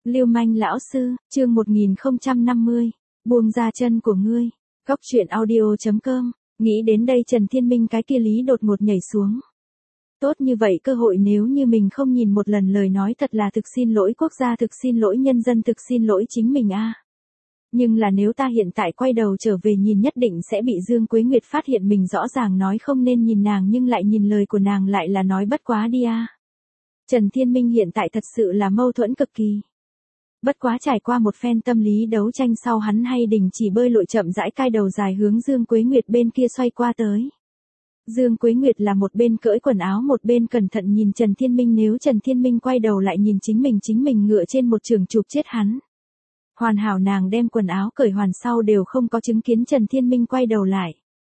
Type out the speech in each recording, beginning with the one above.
Lưu manh lão sư, chương 1050, buông ra chân của ngươi. Góc truyện audio.com, nghĩ đến đây Trần Thiên Minh cái kia lý đột ngột nhảy xuống. Tốt như vậy cơ hội nếu như mình không nhìn một lần lời nói thật là thực xin lỗi quốc gia, thực xin lỗi nhân dân, thực xin lỗi chính mình a. Nhưng là nếu ta hiện tại quay đầu trở về nhìn nhất định sẽ bị Dương Quế Nguyệt phát hiện mình rõ ràng nói không nên nhìn nàng nhưng lại nhìn lời của nàng lại là nói bất quá đi a. Trần Thiên Minh hiện tại thật sự là mâu thuẫn cực kỳ. Bất quá trải qua một phen tâm lý đấu tranh sau hắn hay đình chỉ bơi lội chậm rãi cai đầu dài hướng Dương Quế Nguyệt bên kia xoay qua tới. Dương Quế Nguyệt là một bên cởi quần áo một bên cẩn thận nhìn Trần Thiên Minh, nếu Trần Thiên Minh quay đầu lại nhìn chính mình ngựa trên một trường chụp chết hắn. Hoàn hảo nàng đem quần áo cởi hoàn sau đều không có chứng kiến Trần Thiên Minh quay đầu lại.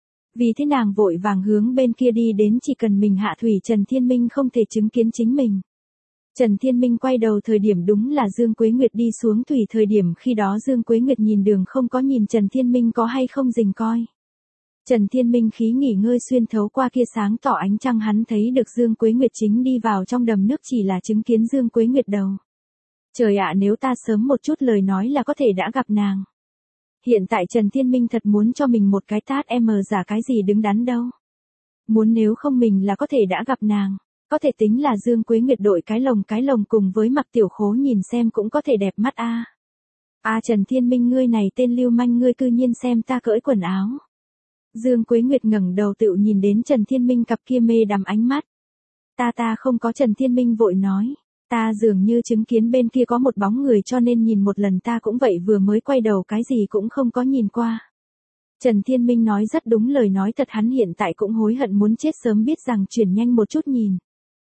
Vì thế nàng vội vàng hướng bên kia đi đến, chỉ cần mình hạ thủy Trần Thiên Minh không thể chứng kiến chính mình. Trần Thiên Minh quay đầu thời điểm đúng là Dương Quế Nguyệt đi xuống thủy thời điểm, khi đó Dương Quế Nguyệt nhìn đường không có nhìn Trần Thiên Minh có hay không rình coi. Trần Thiên Minh khí nghỉ ngơi xuyên thấu qua kia sáng tỏ ánh trăng hắn thấy được Dương Quế Nguyệt chính đi vào trong đầm nước, chỉ là chứng kiến Dương Quế Nguyệt đầu. Trời ạ, nếu ta sớm một chút lời nói là có thể đã gặp nàng. Hiện tại Trần Thiên Minh thật muốn cho mình một cái tát giả cái gì đứng đắn đâu. Muốn nếu không mình là có thể đã gặp nàng. Có thể tính là Dương Quế Nguyệt đội cái lồng cùng với Mặc Tiểu Khố nhìn xem cũng có thể đẹp mắt a. Trần Thiên Minh ngươi này tên lưu manh, ngươi cư nhiên xem ta cởi quần áo. Dương Quế Nguyệt ngẩng đầu tựu nhìn đến Trần Thiên Minh cặp kia mê đắm ánh mắt. Ta không có. Trần Thiên Minh vội nói. Ta dường như chứng kiến bên kia có một bóng người cho nên nhìn một lần, ta cũng vậy vừa mới quay đầu cái gì cũng không có nhìn qua. Trần Thiên Minh nói rất đúng lời nói thật, hắn hiện tại cũng hối hận muốn chết, sớm biết rằng chuyển nhanh một chút nhìn.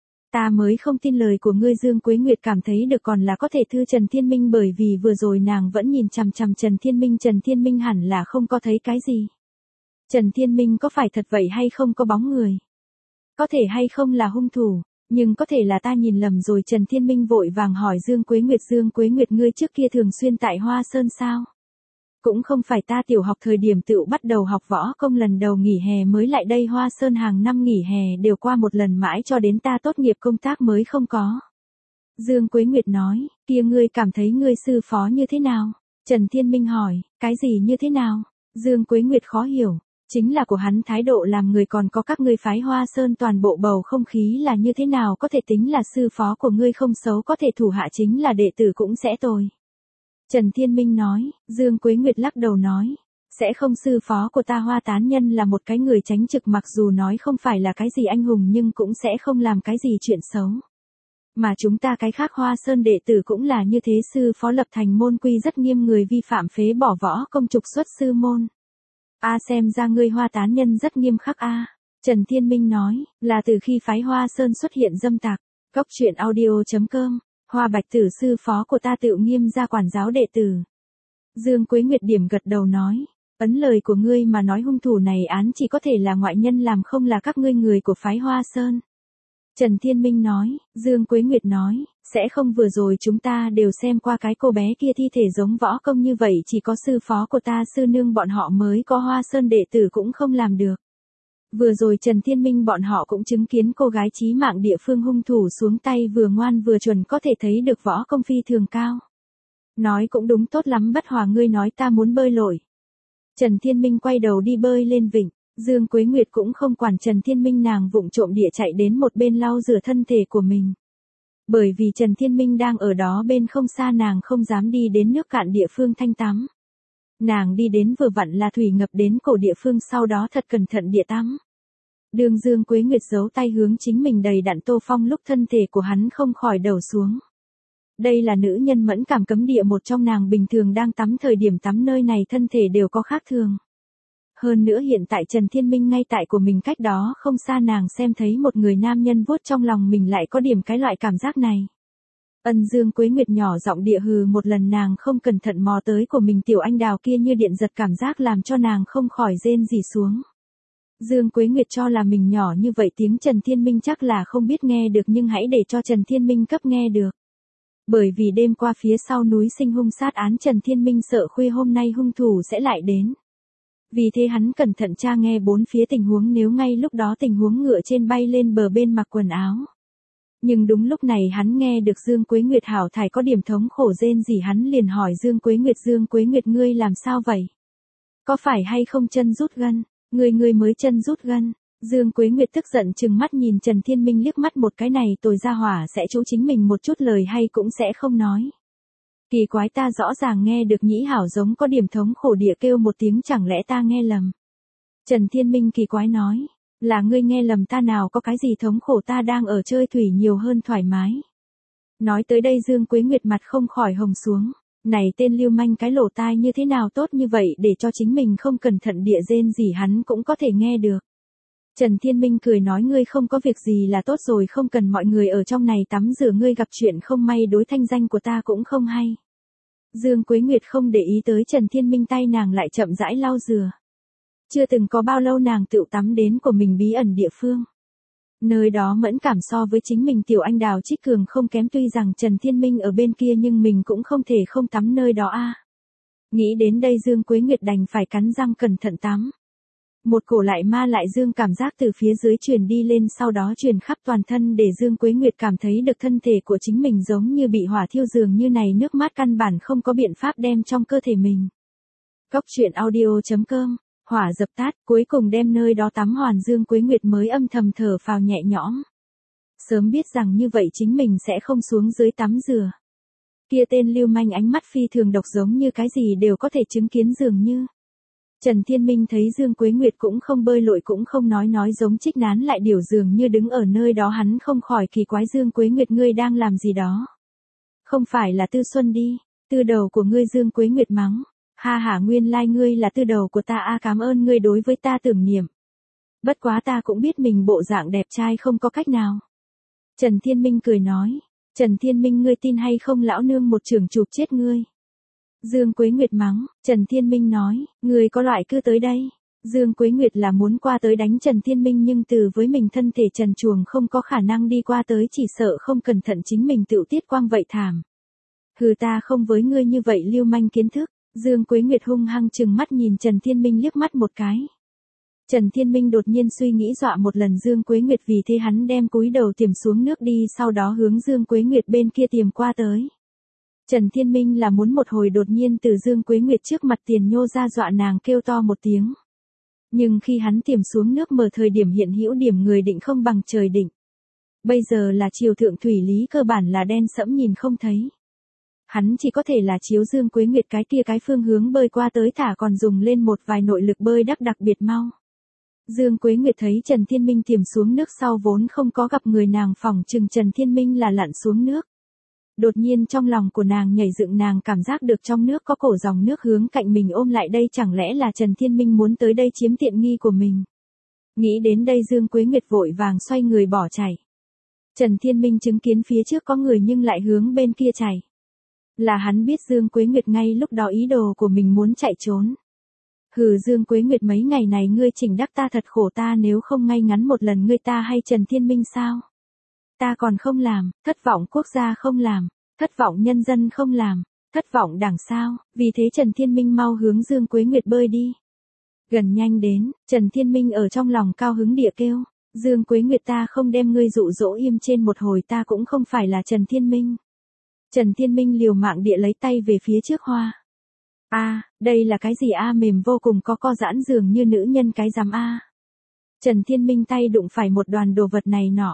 Ta mới không tin lời của ngươi. Dương Quế Nguyệt cảm thấy được còn là có thể thư Trần Thiên Minh, bởi vì vừa rồi nàng vẫn nhìn chằm chằm Trần Thiên Minh hẳn là không có thấy cái gì. Trần Thiên Minh có phải thật vậy hay không có bóng người? Có thể hay không là hung thủ, nhưng có thể là ta nhìn lầm rồi. Trần Thiên Minh vội vàng hỏi Dương Quế Nguyệt ngươi trước kia thường xuyên tại Hoa Sơn sao? Cũng không phải, ta tiểu học thời điểm tựu bắt đầu học võ công, lần đầu nghỉ hè mới lại đây Hoa Sơn, hàng năm nghỉ hè đều qua một lần mãi cho đến ta tốt nghiệp công tác mới không có. Dương Quế Nguyệt nói, kia ngươi cảm thấy ngươi sư phó như thế nào? Trần Thiên Minh hỏi, cái gì như thế nào? Dương Quế Nguyệt khó hiểu, chính là của hắn thái độ làm người, còn có các ngươi phái Hoa Sơn toàn bộ bầu không khí là như thế nào, có thể tính là sư phó của ngươi không xấu, có thể thủ hạ chính là đệ tử cũng sẽ tồi. Trần Thiên Minh nói. Dương Quế Nguyệt lắc đầu nói, sẽ không, sư phó của ta Hoa Tán Nhân là một cái người tránh trực, mặc dù nói không phải là cái gì anh hùng nhưng cũng sẽ không làm cái gì chuyện xấu. Mà chúng ta cái khác Hoa Sơn đệ tử cũng là như thế, sư phó lập thành môn quy rất nghiêm, người vi phạm phế bỏ võ công trục xuất sư môn. Xem ra ngươi Hoa Tán Nhân rất nghiêm khắc a. Trần Thiên Minh nói, là từ khi phái Hoa Sơn xuất hiện dâm tặc. Góc truyện audio.com, Hoa Bạch Tử sư phó của ta tự nghiêm ra quản giáo đệ tử. Dương Quế Nguyệt điểm gật đầu nói, ấn lời của ngươi mà nói hung thủ này án chỉ có thể là ngoại nhân làm, không là các ngươi người của phái Hoa Sơn. Trần Thiên Minh nói. Dương Quế Nguyệt nói, sẽ không, vừa rồi chúng ta đều xem qua cái cô bé kia thi thể giống võ công như vậy, chỉ có sư phó của ta sư nương bọn họ mới có, Hoa Sơn đệ tử cũng không làm được. Vừa rồi Trần Thiên Minh bọn họ cũng chứng kiến cô gái chí mạng địa phương, hung thủ xuống tay vừa ngoan vừa chuẩn, có thể thấy được võ công phi thường cao. Nói cũng đúng, tốt lắm Bất Hòa, ngươi nói ta muốn bơi lội. Trần Thiên Minh quay đầu đi bơi lên vịnh. Dương Quế Nguyệt cũng không quản Trần Thiên Minh, nàng vụng trộm địa chạy đến một bên lau rửa thân thể của mình. Bởi vì Trần Thiên Minh đang ở đó bên không xa, nàng không dám đi đến nước cạn địa phương thanh tắm. Nàng đi đến vừa vặn là thủy ngập đến cổ địa phương, sau đó thật cẩn thận địa tắm. Đường Dương Quế Nguyệt giấu tay hướng chính mình đầy đặn Tô Phong, lúc thân thể của hắn không khỏi đầu xuống. Đây là nữ nhân mẫn cảm cấm địa một trong, nàng bình thường đang tắm thời điểm tắm nơi này thân thể đều có khác thường. Hơn nữa hiện tại Trần Thiên Minh ngay tại của mình cách đó không xa, nàng xem thấy một người nam nhân vuốt trong lòng mình, lại có điểm cái loại cảm giác này. Dương Quế Nguyệt nhỏ giọng địa hừ một lần, nàng không cẩn thận mò tới của mình tiểu anh đào kia như điện giật, cảm giác làm cho nàng không khỏi rên rỉ xuống. Dương Quế Nguyệt cho là mình nhỏ như vậy tiếng Trần Thiên Minh chắc là không biết nghe được, nhưng hãy để cho Trần Thiên Minh cấp nghe được. Bởi vì đêm qua phía sau núi sinh hung sát án, Trần Thiên Minh sợ khuya hôm nay hung thủ sẽ lại đến. Vì thế hắn cẩn thận tra nghe bốn phía tình huống, nếu ngay lúc đó tình huống ngựa trên bay lên bờ bên mặc quần áo. Nhưng đúng lúc này hắn nghe được Dương Quế Nguyệt hảo thải có điểm thống khổ rên rỉ, hắn liền hỏi Dương Quế Nguyệt ngươi làm sao vậy? Có phải hay không chân rút gân? Ngươi mới chân rút gân. Dương Quế Nguyệt tức giận trừng mắt nhìn Trần Thiên Minh liếc mắt một cái, này tồi ra hỏa sẽ chú chính mình một chút lời hay cũng sẽ không nói. Kỳ quái, ta rõ ràng nghe được Nhĩ Hảo giống có điểm thống khổ địa kêu một tiếng, chẳng lẽ ta nghe lầm? Trần Thiên Minh kỳ quái nói, là ngươi nghe lầm, ta nào có cái gì thống khổ, ta đang ở chơi thủy nhiều hơn thoải mái. Nói tới đây Dương Quế Nguyệt mặt không khỏi hồng xuống, này tên lưu manh cái lỗ tai như thế nào tốt như vậy để cho chính mình không cẩn thận địa rên gì hắn cũng có thể nghe được. Trần Thiên Minh cười nói, ngươi không có việc gì là tốt rồi, không cần mọi người ở trong này tắm rửa, ngươi gặp chuyện không may đối thanh danh của ta cũng không hay. Dương Quế Nguyệt không để ý tới Trần Thiên Minh, tay nàng lại chậm rãi lau rửa. Chưa từng có bao lâu nàng tựu tắm đến của mình bí ẩn địa phương. Nơi đó mẫn cảm so với chính mình tiểu anh đào Trích Cường không kém, tuy rằng Trần Thiên Minh ở bên kia nhưng mình cũng không thể không tắm nơi đó a. Nghĩ đến đây Dương Quế Nguyệt đành phải cắn răng cẩn thận tắm. Một cổ lại ma lại dương cảm giác từ phía dưới truyền đi lên, sau đó truyền khắp toàn thân, để Dương Quế Nguyệt cảm thấy được thân thể của chính mình giống như bị hỏa thiêu, dường như này nước mát căn bản không có biện pháp đem trong cơ thể mình. Cóc truyện audio.com, hỏa dập tắt, cuối cùng đem nơi đó tắm hoàn, Dương Quế Nguyệt mới âm thầm thở phào nhẹ nhõm. Sớm biết rằng như vậy chính mình sẽ không xuống dưới tắm rửa. Kia tên lưu manh ánh mắt phi thường độc, giống như cái gì đều có thể chứng kiến dường như. Trần Thiên Minh thấy Dương Quế Nguyệt cũng không bơi lội cũng không nói giống Trích Nán lại điểu dường như đứng ở nơi đó, hắn không khỏi kỳ quái, Dương Quế Nguyệt ngươi đang làm gì đó? Không phải là Tư Xuân đi, tư đầu của ngươi. Dương Quế Nguyệt mắng, ha hả, nguyên lai ngươi là tư đầu của ta a, cảm ơn ngươi đối với ta tưởng niệm. Bất quá ta cũng biết mình bộ dạng đẹp trai không có cách nào. Trần Thiên Minh cười nói, Trần Thiên Minh ngươi tin hay không lão nương một chưởng chụp chết ngươi. Dương Quế Nguyệt mắng, Trần Thiên Minh nói, người có loại cứ tới đây. Dương Quế Nguyệt là muốn qua tới đánh Trần Thiên Minh, nhưng từ với mình thân thể trần truồng không có khả năng đi qua tới, chỉ sợ không cẩn thận chính mình tựu tiết quang vậy thảm. Hừ, ta không với ngươi như vậy lưu manh kiến thức. Dương Quế Nguyệt hung hăng trừng mắt nhìn Trần Thiên Minh liếc mắt một cái. Trần Thiên Minh đột nhiên suy nghĩ dọa một lần Dương Quế Nguyệt, vì thế hắn đem cúi đầu tiềm xuống nước đi, sau đó hướng Dương Quế Nguyệt bên kia tiềm qua tới. Trần Thiên Minh là muốn một hồi đột nhiên từ Dương Quế Nguyệt trước mặt tiền nhô ra dọa nàng kêu to một tiếng. Nhưng khi hắn tiềm xuống nước mở thời điểm hiện hữu điểm người định không bằng trời định. Bây giờ là chiều thượng thủy lý cơ bản là đen sẫm nhìn không thấy. Hắn chỉ có thể là chiếu Dương Quế Nguyệt cái kia cái phương hướng bơi qua tới, thả còn dùng lên một vài nội lực bơi đặc biệt mau. Dương Quế Nguyệt thấy Trần Thiên Minh tiềm xuống nước sau vốn không có gặp người, nàng phỏng chừng Trần Thiên Minh là lặn xuống nước. Đột nhiên trong lòng của nàng nhảy dựng, nàng cảm giác được trong nước có cổ dòng nước hướng cạnh mình ôm lại đây, chẳng lẽ là Trần Thiên Minh muốn tới đây chiếm tiện nghi của mình. Nghĩ đến đây Dương Quế Nguyệt vội vàng xoay người bỏ chạy. Trần Thiên Minh chứng kiến phía trước có người nhưng lại hướng bên kia chạy. Là hắn biết Dương Quế Nguyệt ngay lúc đó ý đồ của mình muốn chạy trốn. Hừ, Dương Quế Nguyệt mấy ngày này ngươi chỉnh đắc ta thật khổ, ta nếu không ngay ngắn một lần ngươi ta hay Trần Thiên Minh sao? Ta còn không làm, thất vọng quốc gia không làm, thất vọng nhân dân không làm, thất vọng đảng sao, vì thế Trần Thiên Minh mau hướng Dương Quế Nguyệt bơi đi. Gần nhanh đến, Trần Thiên Minh ở trong lòng cao hứng địa kêu, Dương Quế Nguyệt ta không đem ngươi dụ dỗ im trên một hồi, ta cũng không phải là Trần Thiên Minh. Trần Thiên Minh liều mạng địa lấy tay về phía trước hoa. A, đây là cái gì a, mềm vô cùng, có giãn dường như nữ nhân cái rắm a. Trần Thiên Minh tay đụng phải một đoàn đồ vật này nọ.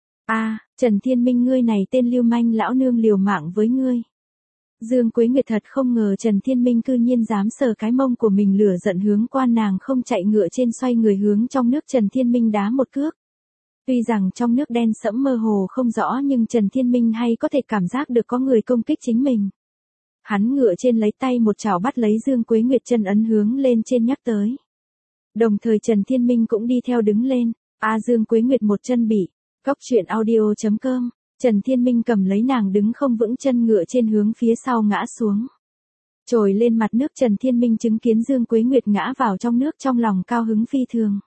A, Trần Thiên Minh ngươi này tên lưu manh, lão nương liều mạng với ngươi. Dương Quế Nguyệt thật không ngờ Trần Thiên Minh cư nhiên dám sờ cái mông của mình, lửa giận hướng qua nàng không chạy ngựa trên xoay người hướng trong nước Trần Thiên Minh đá một cước. Tuy rằng trong nước đen sẫm mơ hồ không rõ nhưng Trần Thiên Minh hay có thể cảm giác được có người công kích chính mình. Hắn ngựa trên lấy tay một chảo bắt lấy Dương Quế Nguyệt chân ấn hướng lên trên nhắc tới. Đồng thời Trần Thiên Minh cũng đi theo đứng lên. Dương Quế Nguyệt một chân bị. Cóc truyện audio.com, Trần Thiên Minh cầm lấy nàng đứng không vững, chân ngựa trên hướng phía sau ngã xuống. Trồi lên mặt nước, Trần Thiên Minh chứng kiến Dương Quế Nguyệt ngã vào trong nước, trong lòng cao hứng phi thường.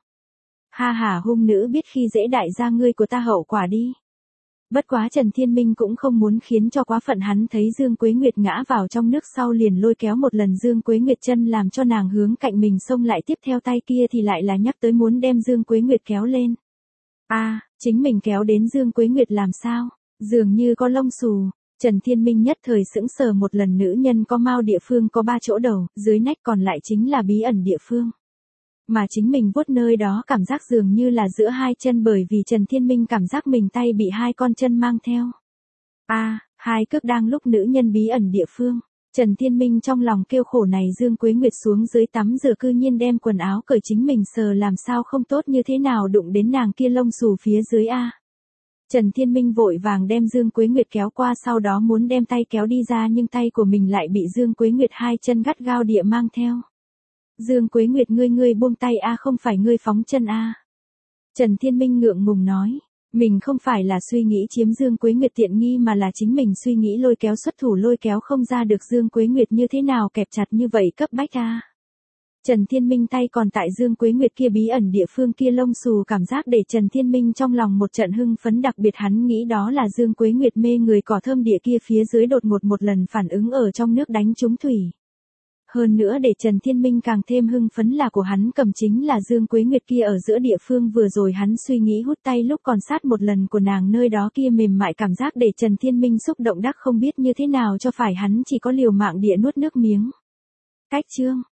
Ha ha, hung nữ biết khi dễ đại gia ngươi của ta hậu quả đi. Bất quá Trần Thiên Minh cũng không muốn khiến cho quá phận, hắn thấy Dương Quế Nguyệt ngã vào trong nước sau liền lôi kéo một lần Dương Quế Nguyệt chân làm cho nàng hướng cạnh mình xông lại, tiếp theo tay kia thì lại là nhắc tới muốn đem Dương Quế Nguyệt kéo lên. Chính mình kéo đến Dương Quế Nguyệt làm sao? Dường như có lông xù. Trần Thiên Minh nhất thời sững sờ, một lần nữ nhân có mao địa phương có 3 chỗ đầu, dưới nách còn lại chính là bí ẩn địa phương. Mà chính mình vuốt nơi đó cảm giác dường như là giữa hai chân, bởi vì Trần Thiên Minh cảm giác mình tay bị 2 con chân mang theo. Hai cước đang lúc nữ nhân bí ẩn địa phương. Trần Thiên Minh trong lòng kêu khổ, này Dương Quế Nguyệt xuống dưới tắm rửa cư nhiên đem quần áo cởi chính mình sờ làm sao không tốt, như thế nào đụng đến nàng kia lông xù phía dưới a. Trần Thiên Minh vội vàng đem Dương Quế Nguyệt kéo qua, sau đó muốn đem tay kéo đi ra, nhưng tay của mình lại bị Dương Quế Nguyệt 2 chân gắt gao địa mang theo. Dương Quế Nguyệt, ngươi buông tay không phải ngươi phóng chân Trần Thiên Minh ngượng ngùng nói. Mình không phải là suy nghĩ chiếm Dương Quế Nguyệt tiện nghi, mà là chính mình suy nghĩ lôi kéo xuất thủ lôi kéo không ra được Dương Quế Nguyệt như thế nào kẹp chặt như vậy cấp bách Trần Thiên Minh tay còn tại Dương Quế Nguyệt kia bí ẩn địa phương kia lông xù, cảm giác để Trần Thiên Minh trong lòng một trận hưng phấn, đặc biệt hắn nghĩ đó là Dương Quế Nguyệt mê người cỏ thơm địa kia phía dưới đột ngột một lần phản ứng ở trong nước đánh trúng thủy. Hơn nữa để Trần Thiên Minh càng thêm hưng phấn là của hắn cầm chính là Dương Quế Nguyệt kia ở giữa địa phương, vừa rồi hắn suy nghĩ hút tay lúc còn sát một lần của nàng nơi đó kia mềm mại cảm giác để Trần Thiên Minh xúc động đắc không biết như thế nào cho phải, hắn chỉ có liều mạng địa nuốt nước miếng. Cách chương